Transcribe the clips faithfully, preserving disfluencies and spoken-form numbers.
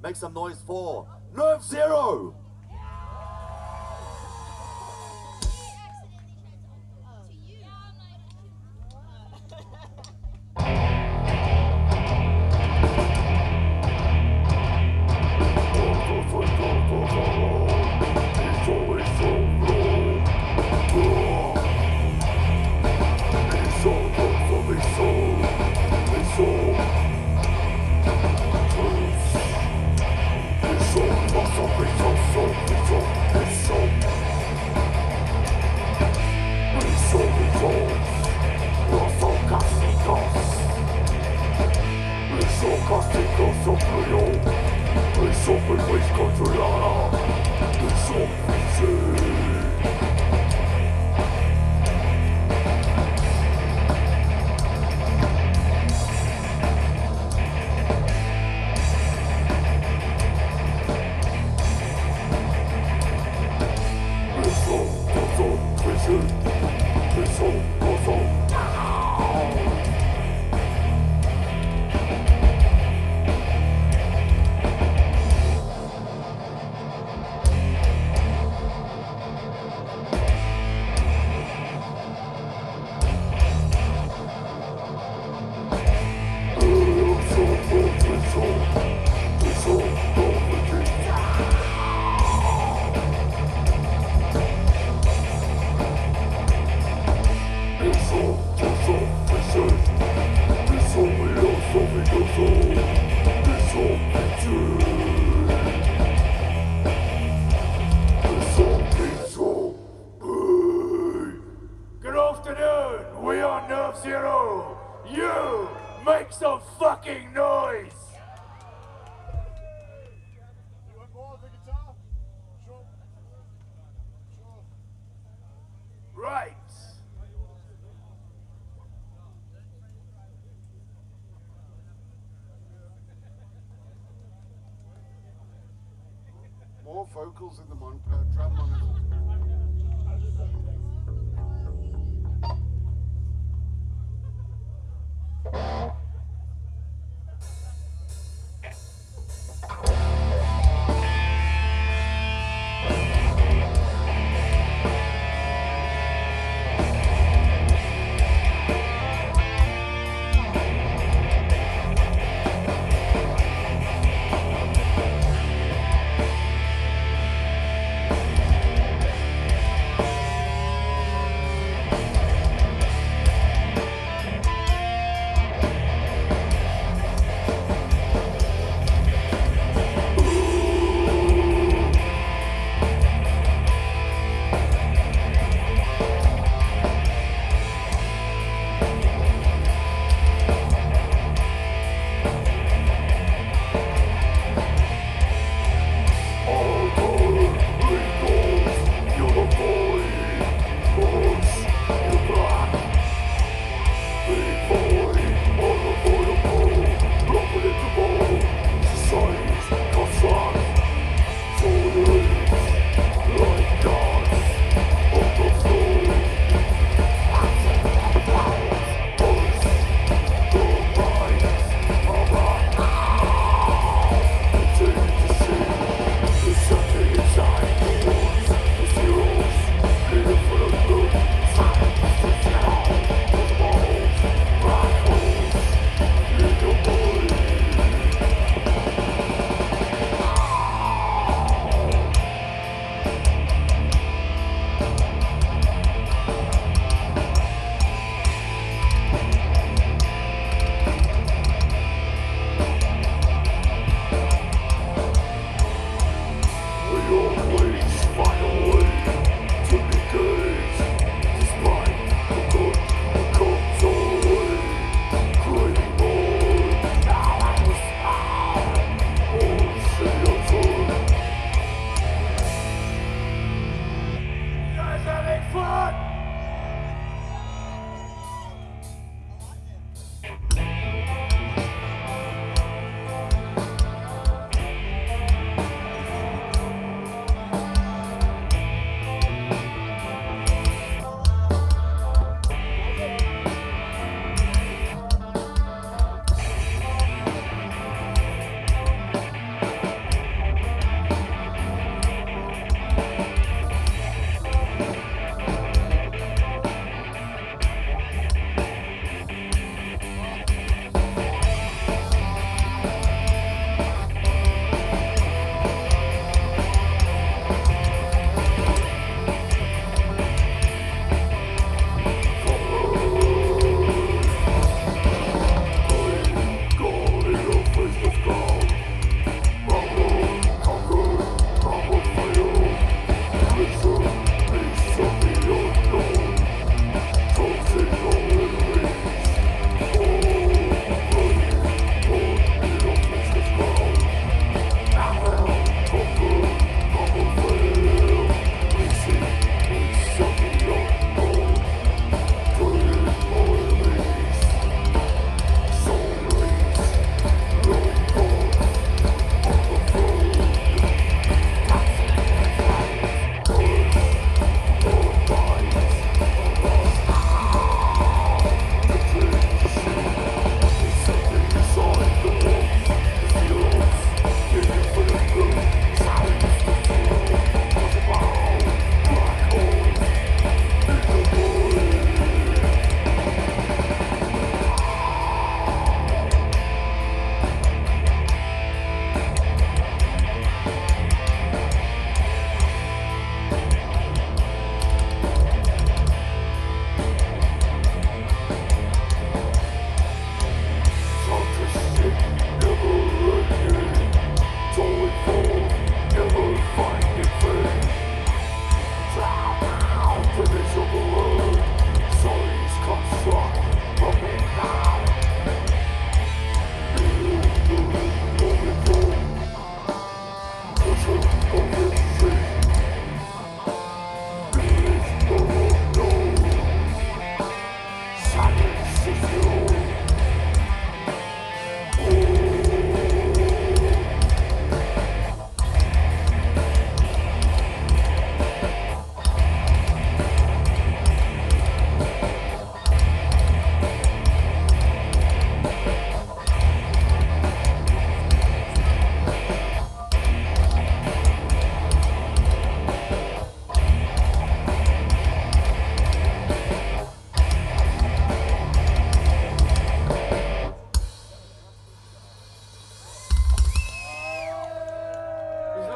Make some noise for Nerve Zero! Good afternoon, we are Nerve Zero. You make some fucking noise! You want more of the guitar? Sure. Sure. Right. More vocals in the mon uh, drum monitor.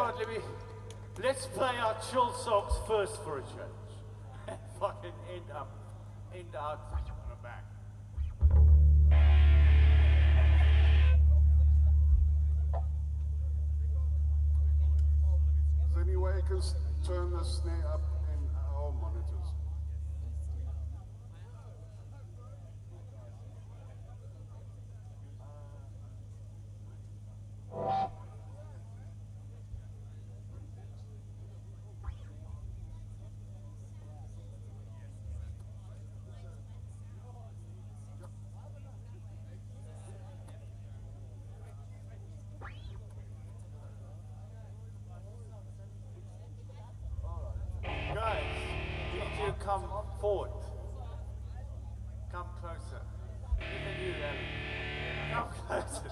Right, let me. Let's play our chill songs first for a change. And fucking end up, end out on the back. Is there any way you can s- turn the snare up in our monitors? Guys, you need to come forward. Come closer. Even you, Larry. Come closer.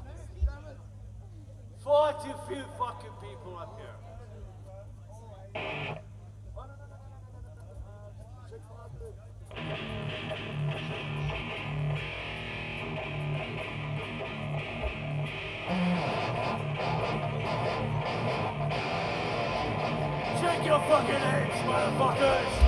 Far too few fucking people up here. Check your fucking heads, motherfuckers!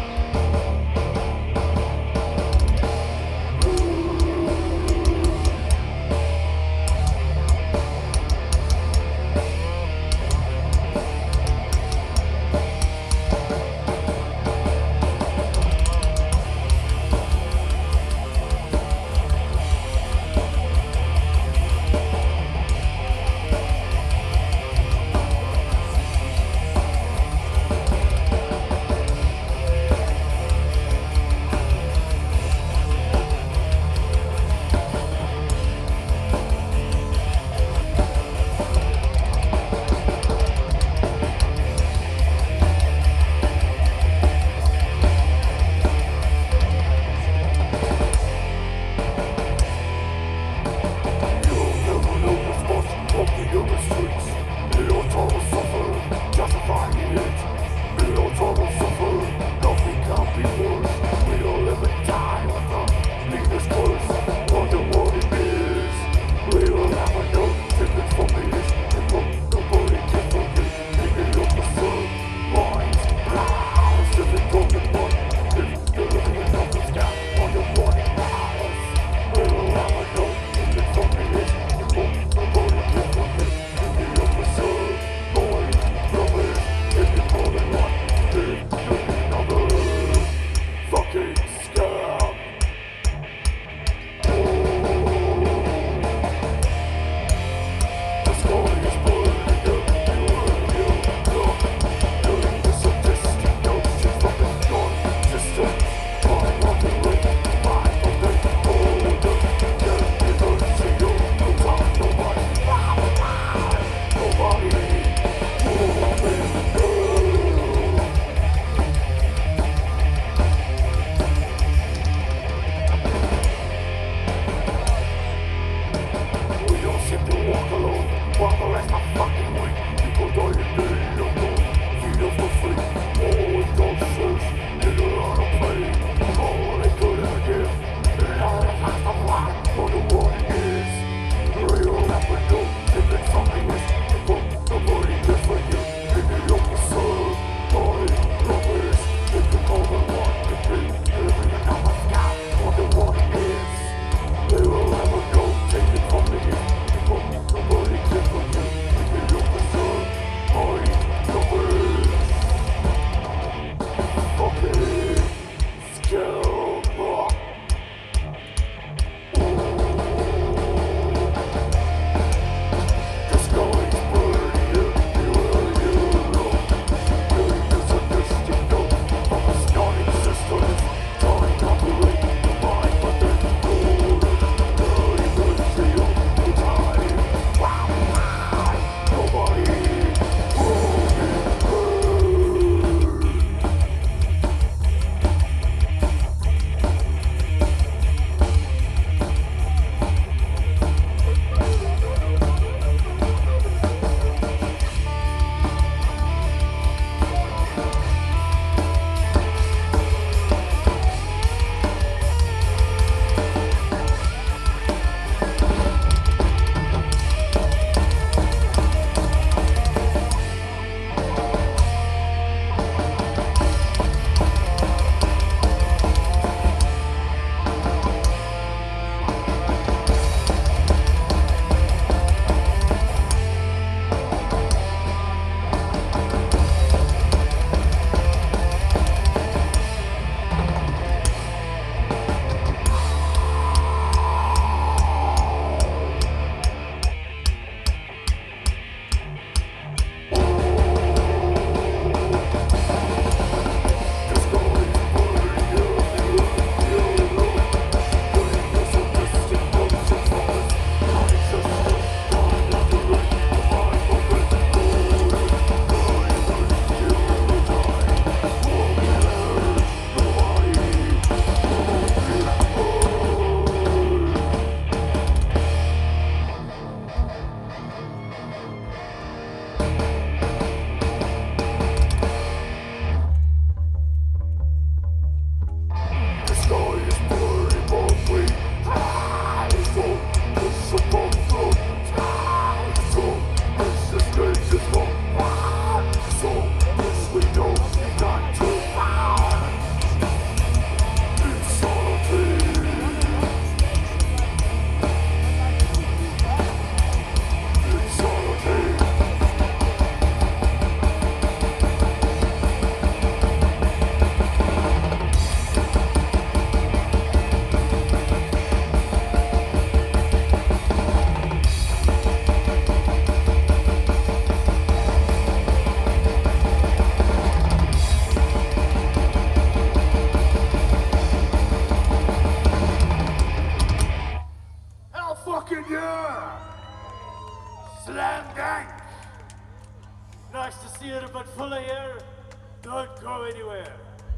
Nice to see it a bit fuller here. Don't go anywhere.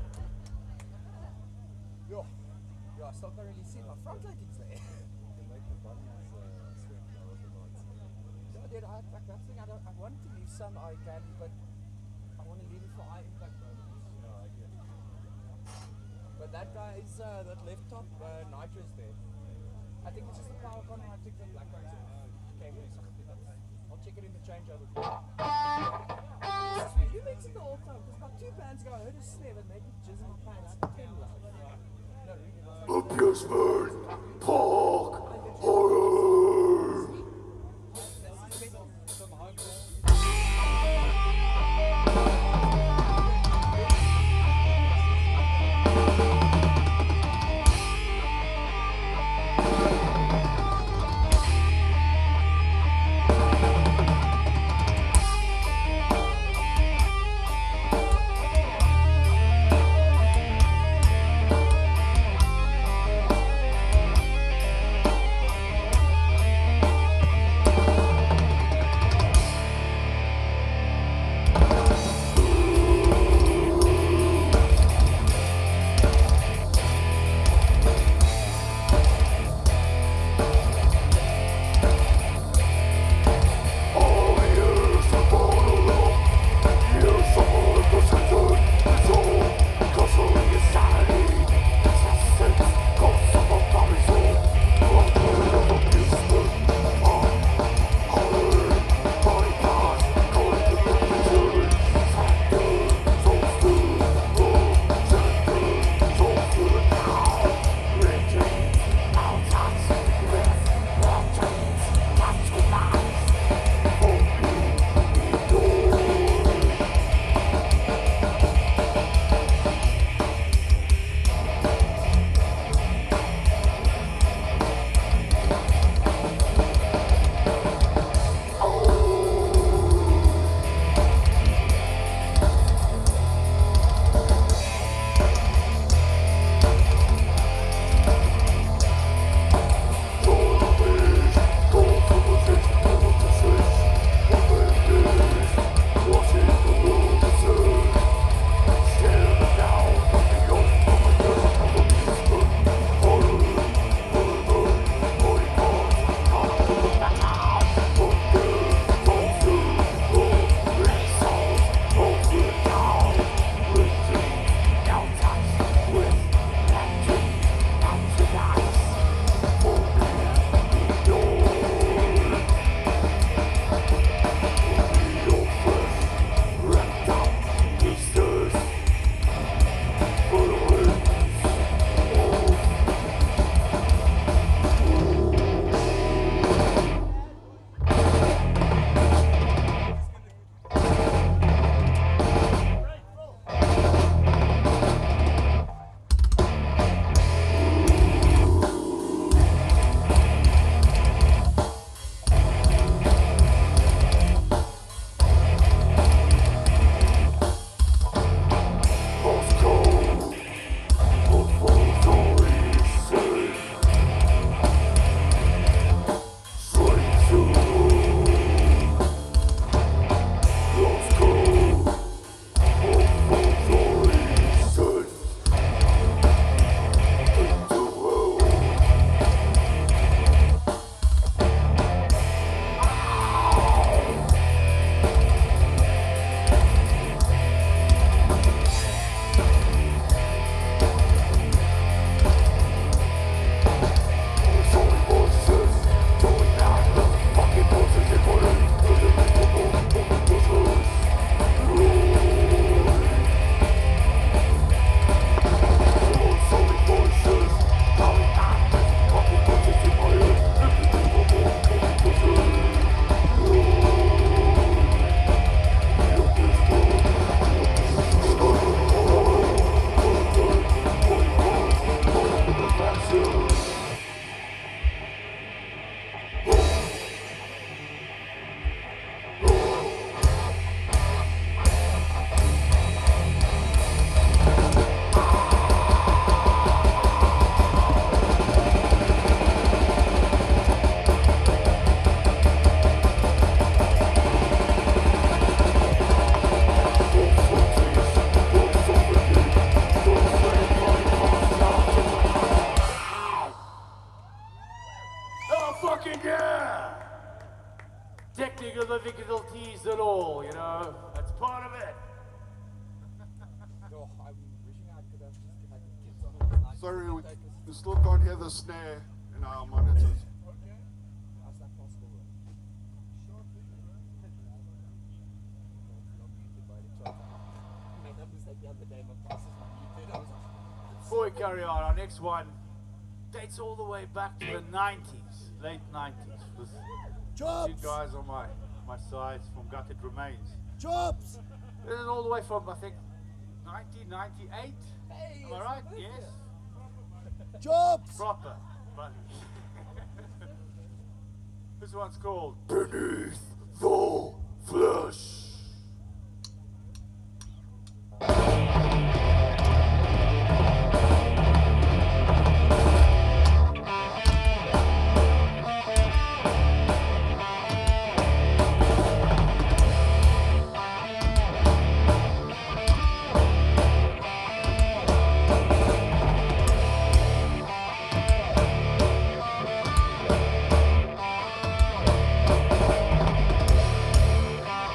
Yeah, yeah, I still can't really see my front lighting's there. Yeah, dude, I, like that thing, I, don't, I wanted to leave some eye candy, but I want to leave it for eye impact moments. But that guy is, uh, that left top, uh, nitro's there. I think it's just the power con I took the black ones off. Okay, I'll check it in the changeover. Who makes it the whole time? Because about two bands ago I heard a snare that made me jizz in my pants. ten loud. No, really. Abusement! Pork! Horror! That's the best from home. all, you know. That's part of it. Oh, I'm wishing I could have just had the kids on all night. Sorry, we, we still can't hear the snare in our monitors. How's that possible? Not muted by any chance. I made that mistake the other day. My glasses were muted. I was like, Before we carry on, our next one dates all the way back to the nineties, late nineties. With two Chops! guys on my, my side from Gutted Remains. Chops! This is all the way from, I think, nineteen ninety-eight. hey, Am I it's right? my Yes. birthday. Chops! Proper. Buddy. This one's called Beneath the Flesh. Thank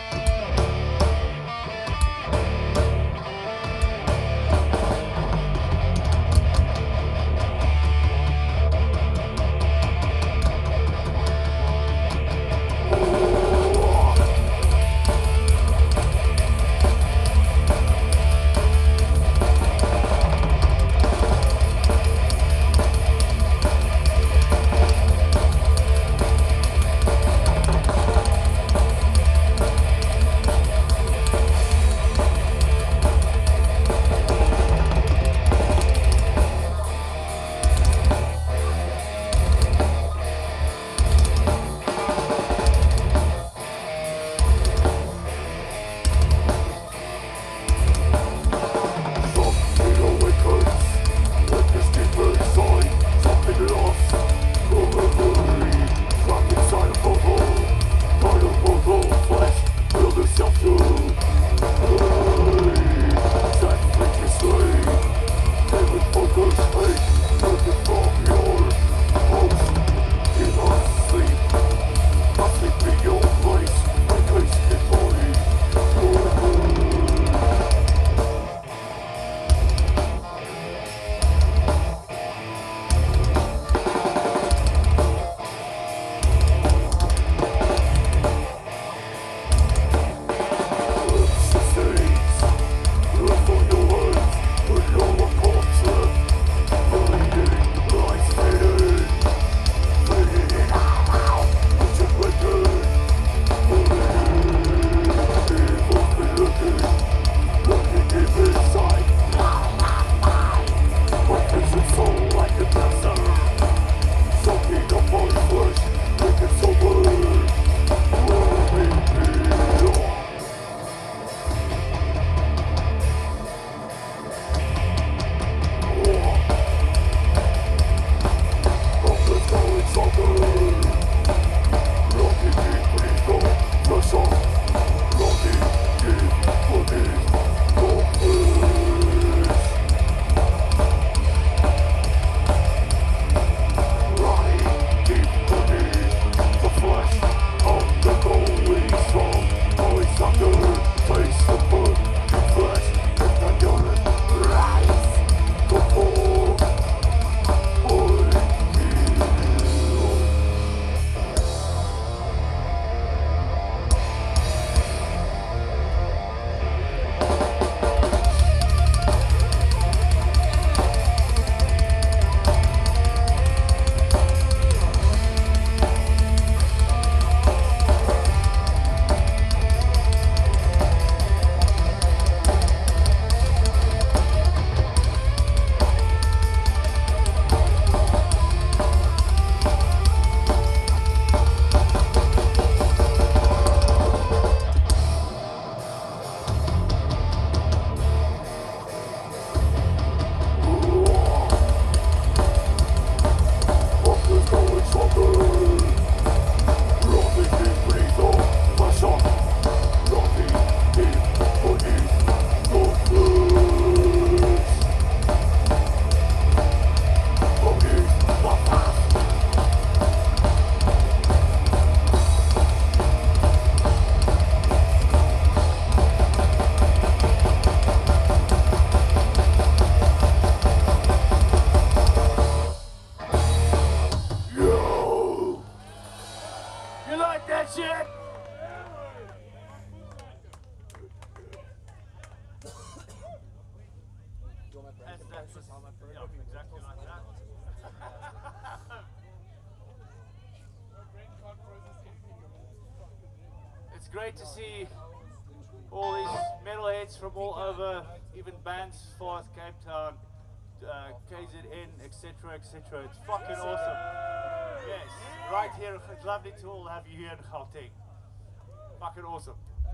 great to see all these metalheads from all over, even bands as far as Cape Town, uh, K Z N, et cetera, et cetera. It's fucking awesome. Yes, right here. It's lovely to all have you here in Gauteng. Fucking awesome.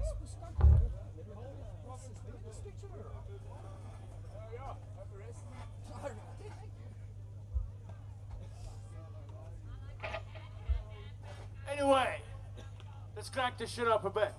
Anyway, let's crank this shit up a bit.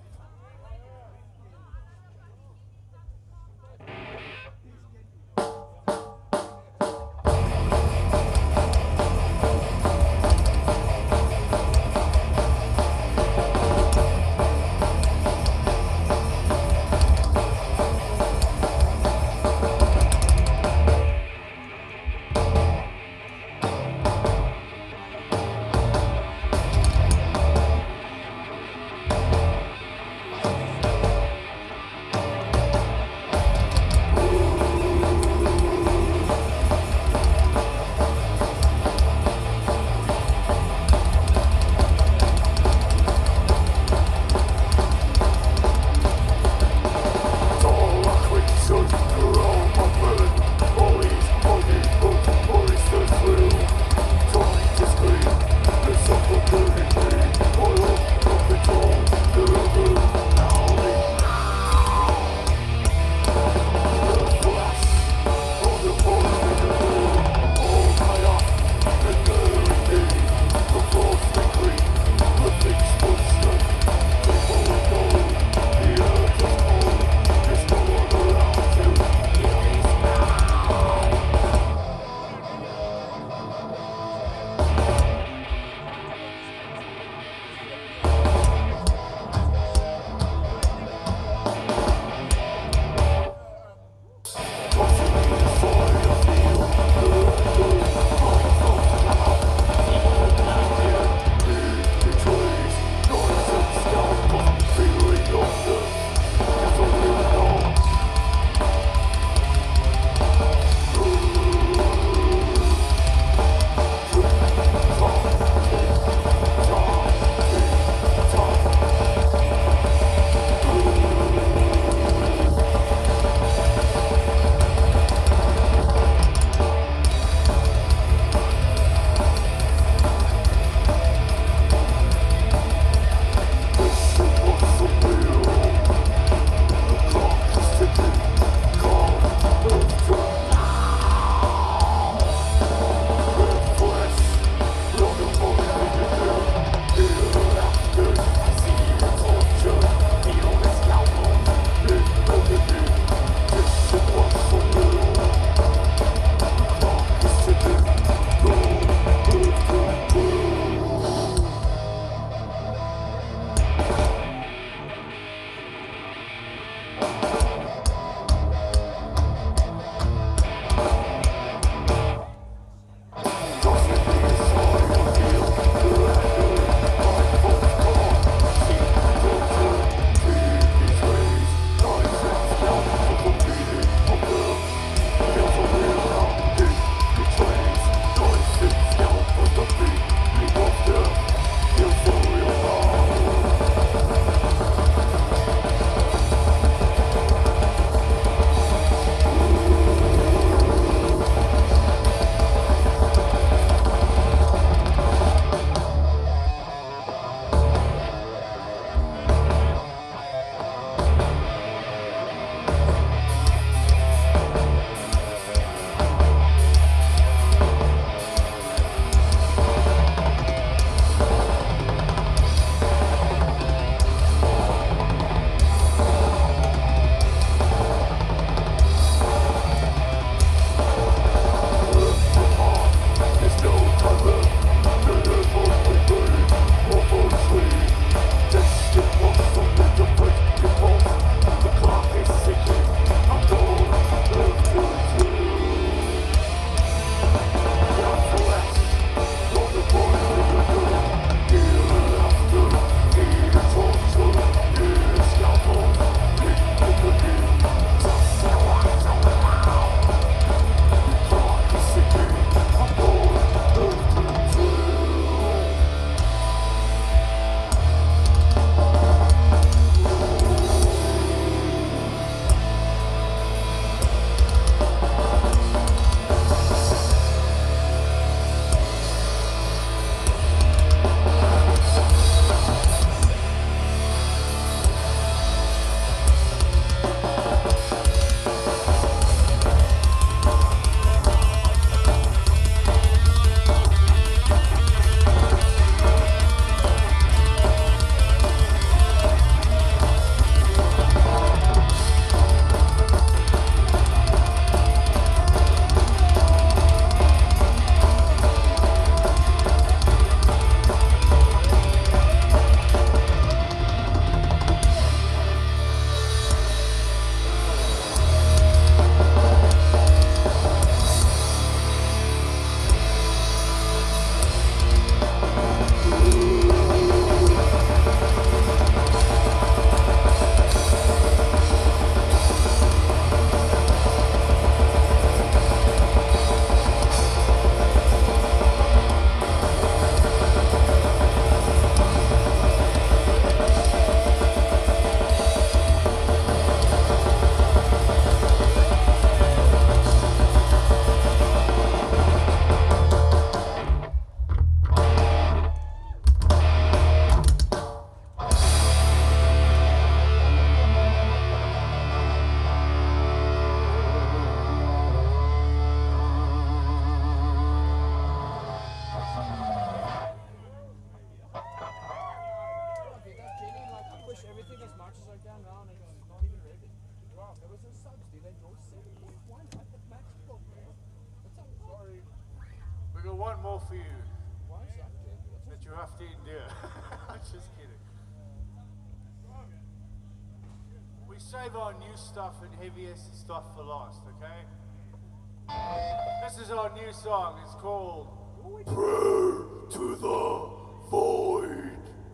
Nitrous are down now and it's not even ready. Wow, there was no subs, dude. They lost seven point one at the max block, man. What's up? Sorry. We got one more for you Why is that, dude? What's that you have to endure. I'm just kidding. We save our new stuff and heaviest stuff for last, okay? This is our new song. It's called Prayer to the Void.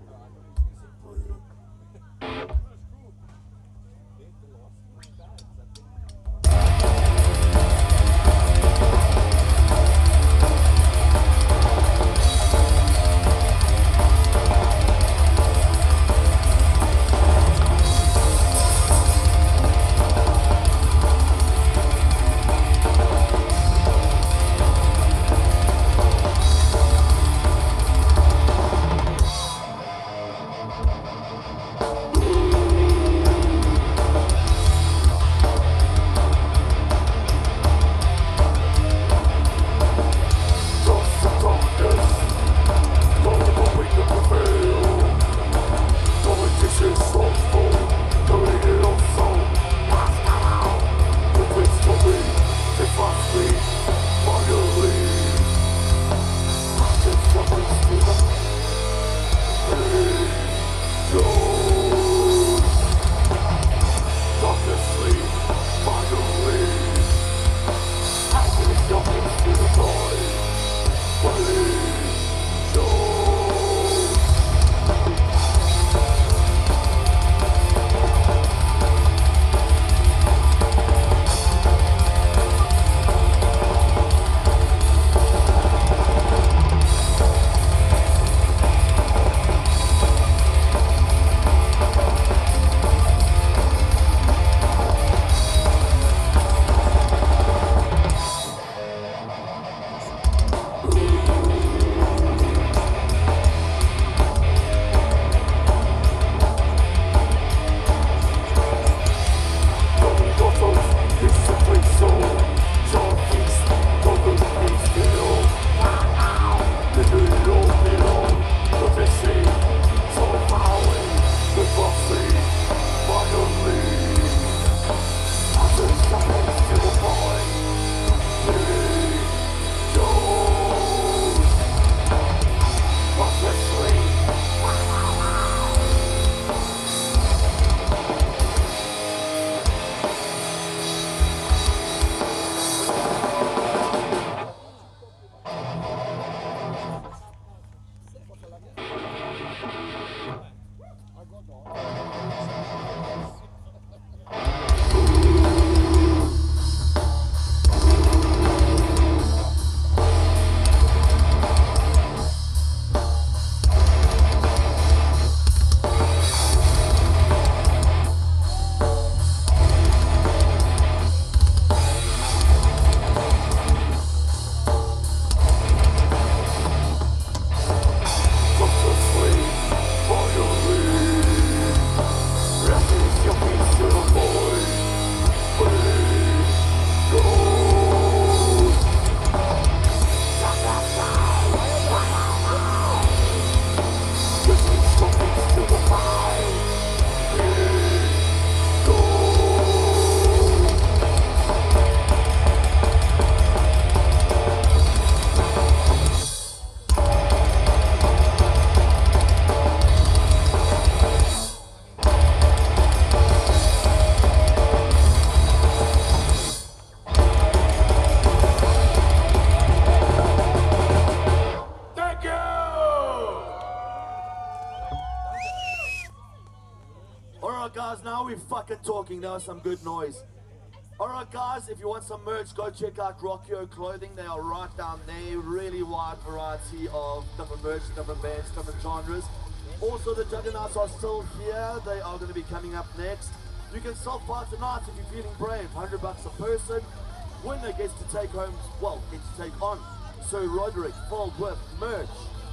Now we're fucking talking. That was some good noise. Alright guys, if you want some merch, go check out Rockio Clothing. They are right down there. Really wide variety of different merch, different bands, different genres. Also the Juggernauts are still here. They are going to be coming up next. You can self-buy tonight if you're feeling brave. one hundred bucks a person. Winner gets to take home, well, gets to take on Sir Roderick filled with merch.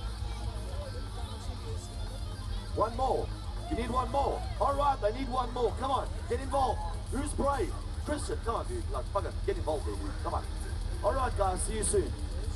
One more. You need one more. Alright, they need one more. Come on, get involved. Who's brave? Christian, come on dude. Like, fuck it. Get involved there, dude. Come on. Alright guys, see you soon.